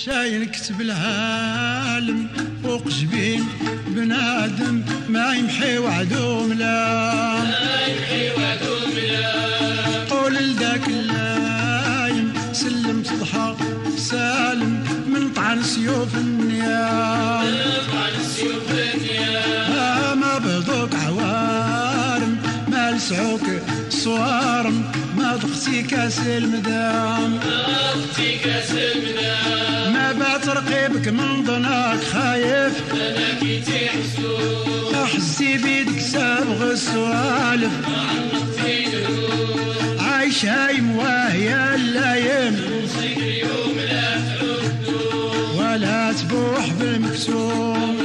شاين كتب العالم فوق جبين بنادم ما يمحي وعدو ملا قول لذاك اللايم سلم تضحى سالم من طعن سيوف النيام ما بهضوك عوارم ما لسعوك صوارم ما ضغتي كاس المدام ما بات رقيبك من ضناك خايف احسي بيدك سابغ السوالف عايش هايم وهي اللايم ولا تبوح بالمكسوم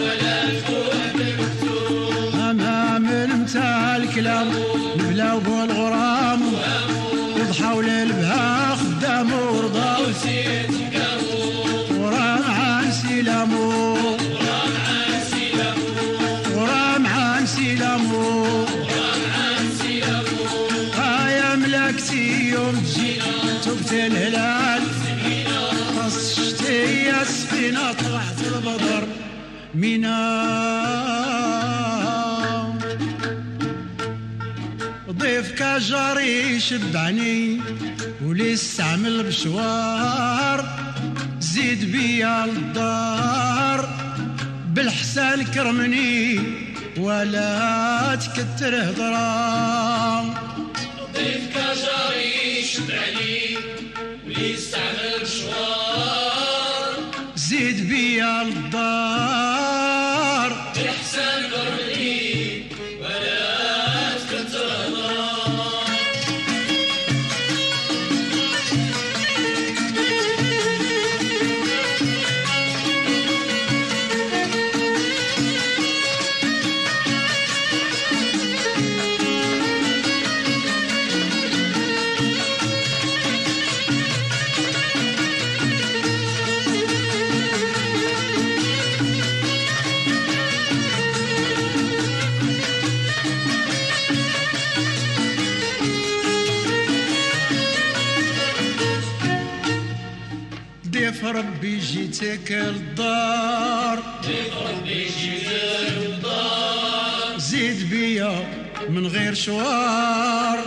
امام المتاع الكلام نبلاو بالغرام يضحوا للبها خدام ورضا ورام عن سلامو ورام عن سلامو هايا ملكتي يوم تجي تبت الهلال قص شتي السفينة طلعت البدر مينا ضيفك جاري يشبعني ولي استعمل بشوار زيد بيا للدار بالحسان كرمني ولا تكتر هضرام ضيفك جاري يشبعني ولي استعمل بشوار زيد بيا للدار بالحسان كرمني ولا تكتر هضرام ضيف ربي جيتك للدار زيد بيا من غير شوار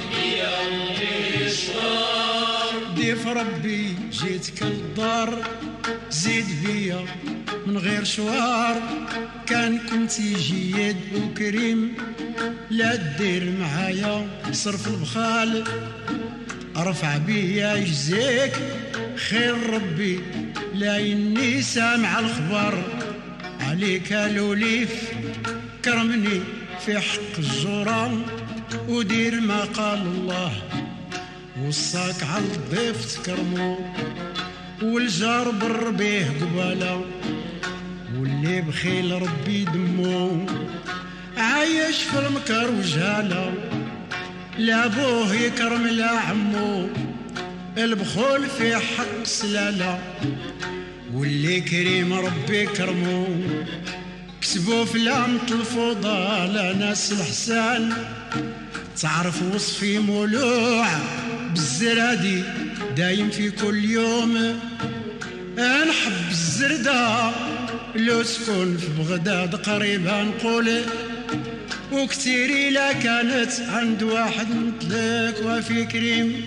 ضيف ربي جيتك للدار زيد بيا من غير شوار كان كنتي جيد وكريم لا تدير معايا صرف البخال ارفع بيا يجزيك خير ربي لا إني سامع الخبر عليك لوليف كرمني في حق الجرام ودير ما قال الله وصاك على الضيف تكرمو والجار بر بيه قباله واللي بخيل ربي دمو عايش في المكر وجهاله لا بوه يكرم لا عمو البخول في حق سلالة واللي كريم ربي كرمو كسبوا في لامة الفضالة ناس الحسان تعرف وصفي مولوع بالزرادي دايم في كل يوم نحب الزردة لو سكن في بغداد قريبة نقول وكتير لا كانت عند واحد مثلك وفي كريم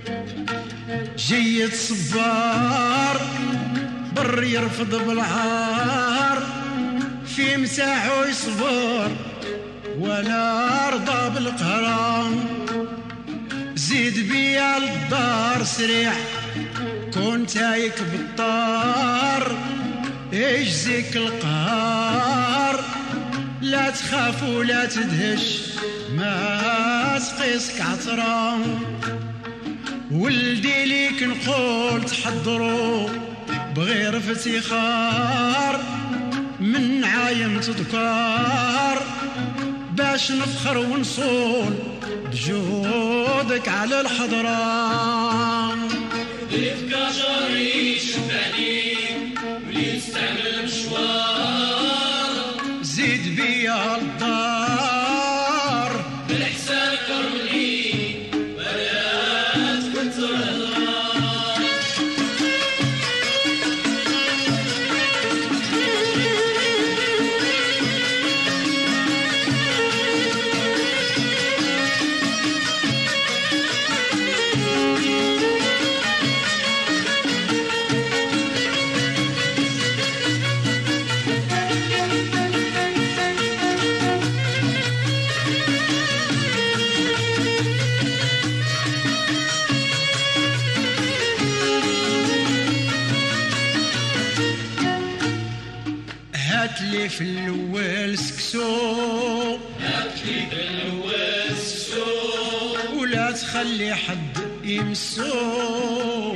جيد صبار بر يرفض بالعار في مساحه يصبر ولا رضى بالقهران زيد بيا للدار سريع كون تايك بالطار يجزيك القهار لا تخاف ولا تدهش ما تقيسك عطران ولدي ليك نقول تحضروا بغير افتخار من عايم تذكار باش نفخر ونصول بجودك على الحضران ضيفك جاري يشبعني ولي يستعمل مشوار زيد بيا الدار بالحسان كرمني ولا تكتر هضران هاتلي في الاول سكسو ولا تخلي حد يمسو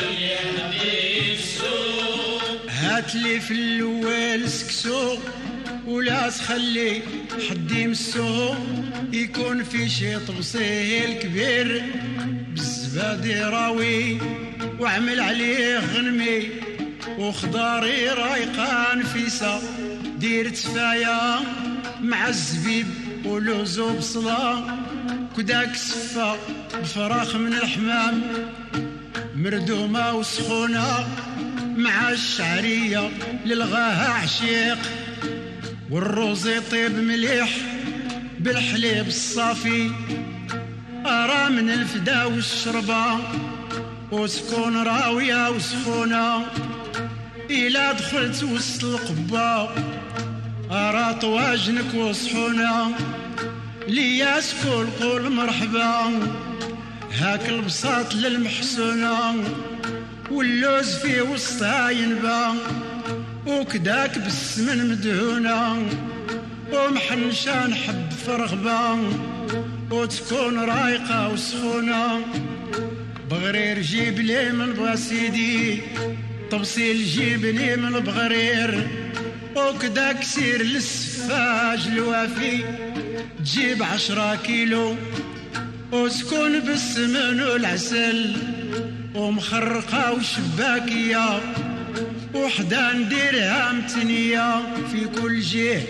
هاتلي في الاول سكسو ولا تخلي حد يمسو يكون في شي تفصيل كبير بالزبادي راوي واعمل عليه غنمي وخضاري رايقة نفيسة دير تفايا مع الزبيب ولوز وبصلة كداك سفة بفراخ من الحمام مردومة وسخونة مع الشعرية للغاها عشيق والروز يطيب مليح بالحليب الصافي أرى من الفدا والشربة وتكون راوية وسخونة إلا دخلت وسط القبة أرى طواجنك وصحونة ليا سكول قول مرحبا هاك البساط للمحسونة واللوز في وسطها ينبا وكداك بالسمن مدهونة ومحنشة نحب فرغبة وتكون رايقة وسخونة بغرير جيب لي من بغسيدي طبسيل جيبني من بغرير وكداك سير للسفاج الوافي تجيب 10 كيلو وتكون بالسمن والعسل ومخرقة وشباكية وحدة نديرها متنية في كل جهة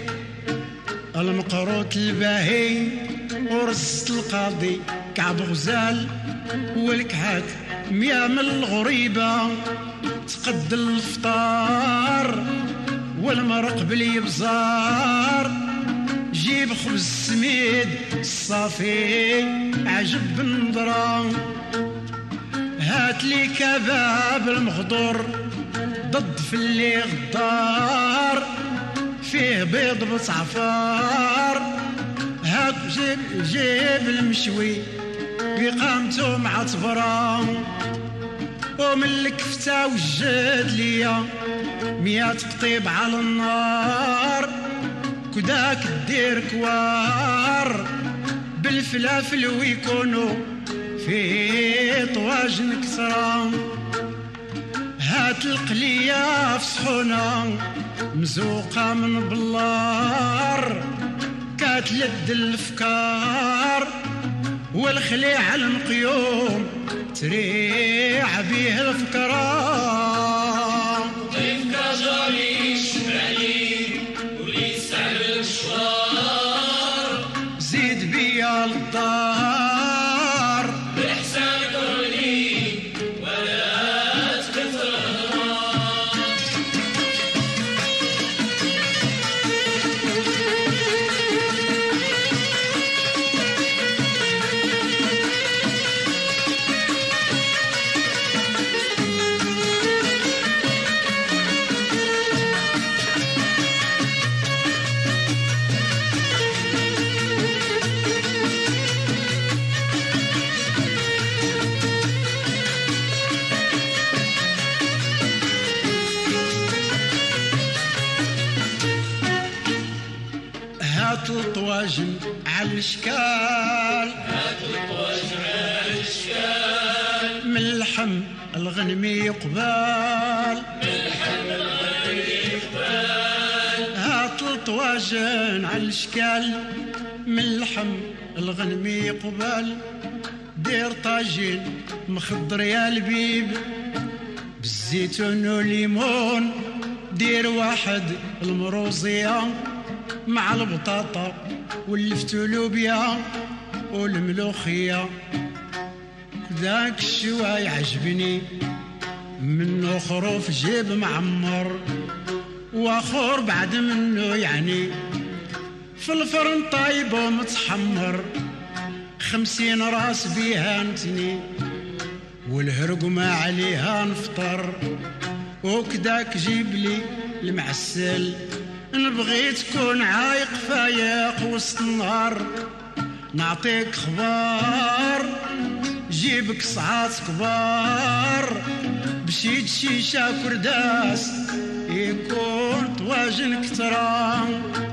المقروط الباهي ورصة القاضي كعب غزال والكحك 100 من الغريبة تقد الفطار والمرق باليبزار جيب خبز سميد الصافي عجب بالنظرة هاتلي كباب المخضر ضد في اللي غدار فيه بيض بصعفار هاك جيب المشوي بقامته معطبرة ومن الكفتة وجد ليا 100 قطيب على النار كداك دير كوار بالفلافل ويكونوا في طواجن كسرة هات القلية في صحونة مزوقة من بلار كاتلد الفكار والخليع المقيوم تريع بيه الفكرة ضيف كجاري شبعلي ولي يستعمل المشوار زيد بيا الدار بإحسان كرني ولا تكثر هات الطواجن على الاشكال من اللحم الغنمي قبال هات الطواجن على الاشكال من اللحم الغنمي قبال دير طاجين مخضر يا لبيب بالزيتون والليمون دير واحد المروزية مع البطاطا والفتولوبيا والملوخية ذاك الشواي عجبني منه خروف جيب معمر واخور بعد منه يعني في الفرن طايب ومتحمر 50 راس بيها نتني والهرقمة عليها نفطر وكداك جيب لي المعسل نبغي تكون عايق فايق وسط النهار نعطيك خبار جيبك صعات كبار بشيت شيشة كرداس يكون طواجن كترا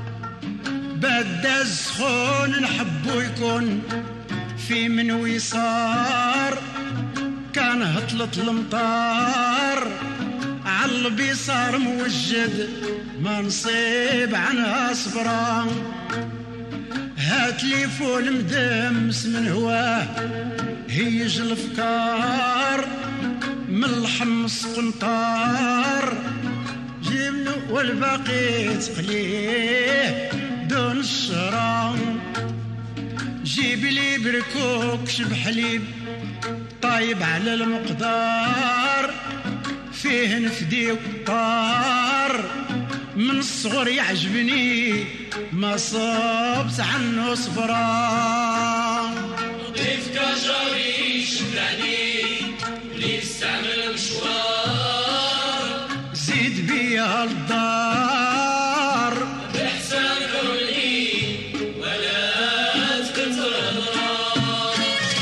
بدا السخون نحبو يكون في من ويصار كان هطلت المطار عالبيصار موجد ما نصيب عنها صبرا هات لي فول مدمس من هواه هيج الافكار من الحمص قنطار جبنه والباقي تقليه دون الشرام جيب لي بركوك شب حليب طايب على المقدار فيه نفدي وطار من الصغر يعجبني ما صبت عنه صبرا ضيف كجاري شبعني اللي يستعمل مشوار زيد بيها الدار بإحسان كوني ولا تكتر الغرام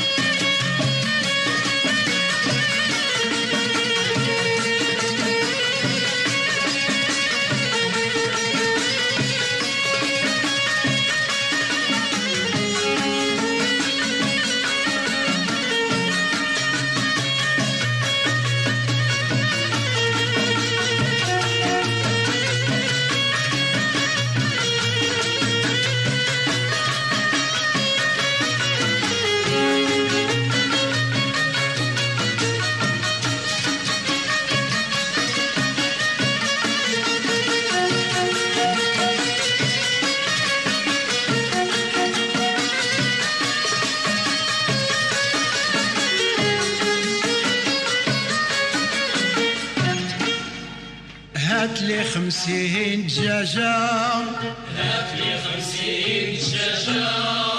هات لي 50 دجاجة هات لي 50 دجاجة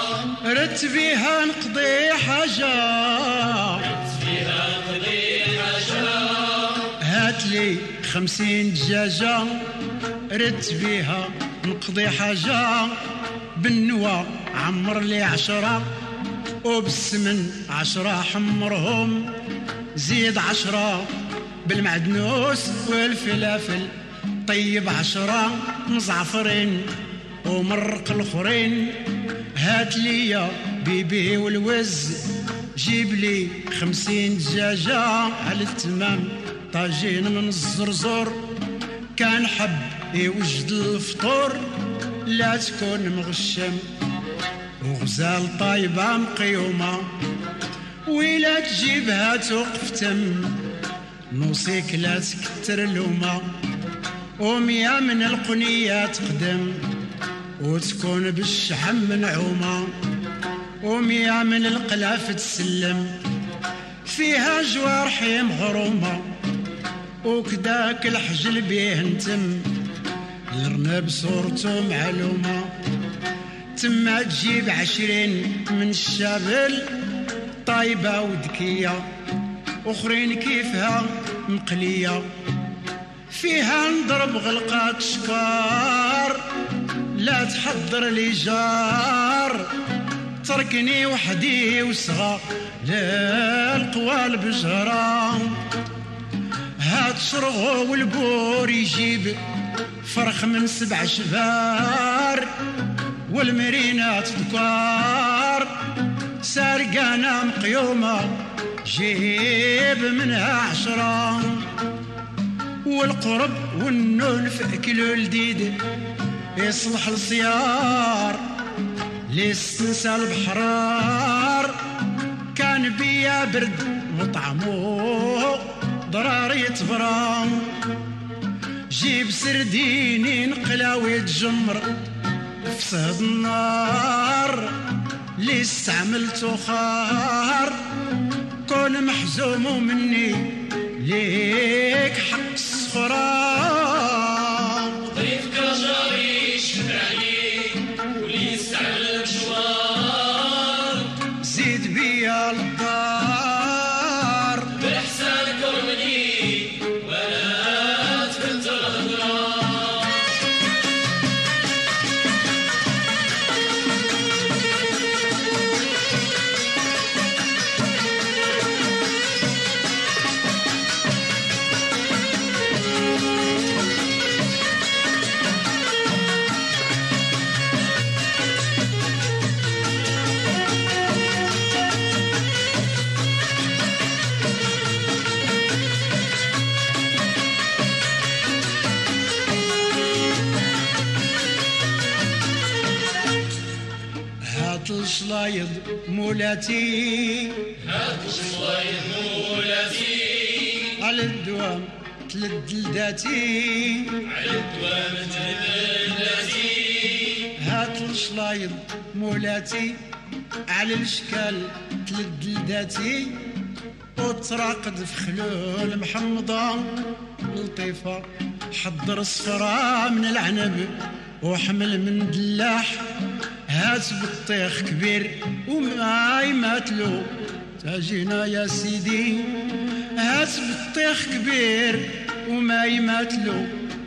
رتبيها نقضي حاجة فيها قضي حاجة هات لي 50 دجاجة رتبيها نقضي حاجة بالنوى عمر لي 10 وبالسمن 10 حمرهم زيد 10 بالمعدنوس والفلافل طيب 10 مزعفرين ومرق الاخرين هات لي يا بيبي والوز جيب لي 50 دجاجة على التمام طاجين من الزرزور كان حب يوجد الفطور لا تكون مغشم وغزال طايبة مقيومة ولا تجيبها توقف تم نوصيك لا تكتر لومة ومية من القنية تقدم وتكون بالشحم منعومة ومية من القلاف تسلم فيها جوارحي مغرومة وكداك الحجل بيه نتم الارنب صورته معلومة تما تجيب 20 من الشابل طايبة ودكية أخرين كيفها مقلية فيها نضرب غلقات شكار لا تحضر لي جار تركني وحدي وصغى للقوالب جهرة هات شرغو والبور يجيب فرخ من 7 شبار والمرينات دكار سارقانا مقيومة جيب منها 10 والقرب والنون فأكلوا الديد يصلح الصيار ليستنسى البحرار كان بيا برد وطعمو ضراري تبرام جيب سردينين قلاوي تجمر في صهد النار لي استعملتو خار كون محزوم مني ليك حق الصخران ضيف كجاري شبعني واللي يستعمل مشوار زيد بيا الدار بإحسان كرمني ولا تكتر الغرام الشلايض مولاتي هات الشلايض مولاتي على الدوام تلد لداتي على الدوام تلداتي هات الشلايض مولاتي على الاشكال تلد لداتي وتراقد في خلول محمضة لطيفة حضر الصفرة من العنب وحمل من دلاح هات بطيخ كبير وماي ماتلو تاجينا يا سيدي هات بطيخ كبير وماي ماتلو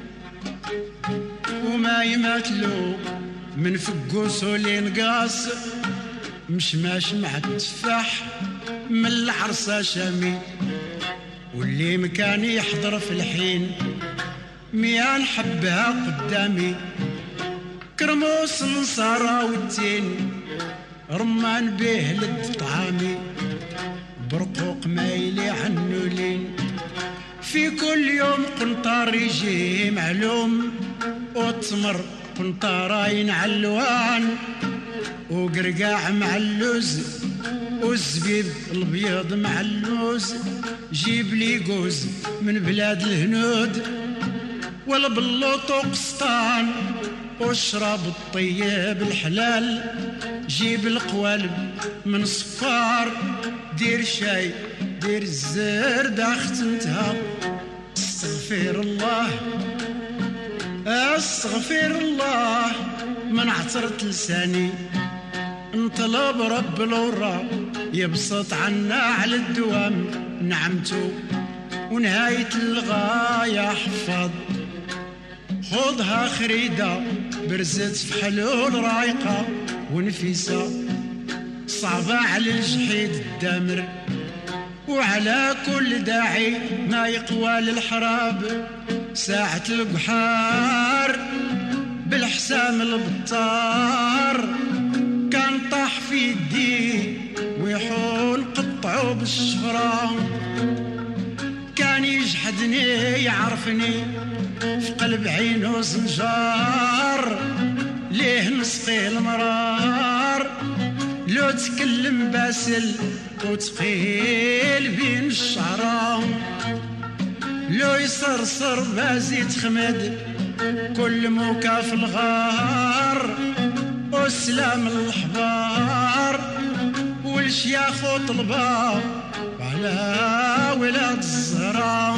من فقوس ولينقاص مشماش مع التفاح من العرسة شامي واللي مكاني يحضر في الحين ميان حبها قدامي كرموس نصارى والتين رمان به لد طعامي برقوق مايلي عنو لين في كل يوم قنطار يجي معلوم وتمر قنطارين علوان وقرقاع مع اللوز والزبيب البيض مع اللوز جيب لي جوز من بلاد الهنود والبلوط وقسطان واشرب الطيب الحلال جيب القوالب من صفار دير شاي دير الزرد ختمتها استغفر الله من عثرت لساني انطلب رب الورى يبسط عنا على الدوام نعمته ونهاية الغاية حفظ خذها خريدة برزت في حلول رايقة ونفيسة صعبة على الجحيد الدامر وعلى كل داعي ما يقوى للحراب ساعة البحار بالحسام البطار كان طاح في يدي ويحون قطعوا بالشفرة كان يجحدني يعرفني في قلب عينه زنجار ليه نسقي المرار لو تكلم باسل وتقيل بين الشعرة لو يصرصر بازيت خمد كل موكا في الغار والسلام الحبار والشياخ وطلبا على ولاد الزهراء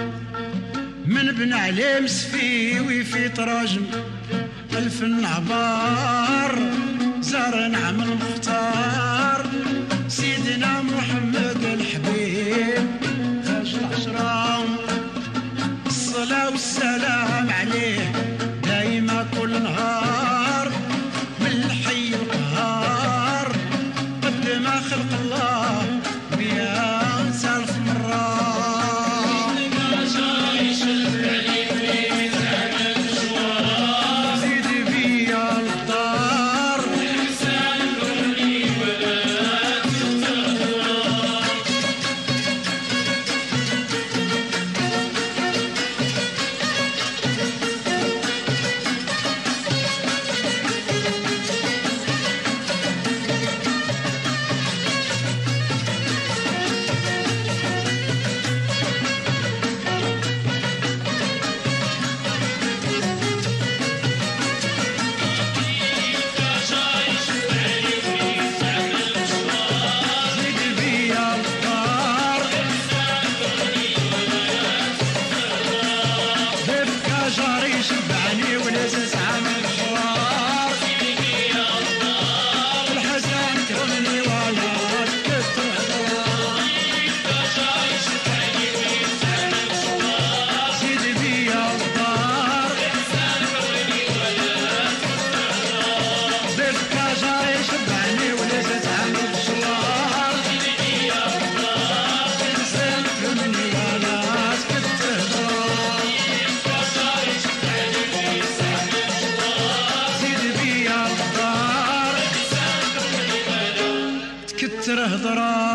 من بن علي مسفي وفي تراجم ألف النعبار زار نعم المختار سيدنا محمد الحبيب خرج العشرة الصلاة والسلام عليه دايما كل نهار بالحي القهار قد ما خلق الله 100,000 مرة كتر هضرة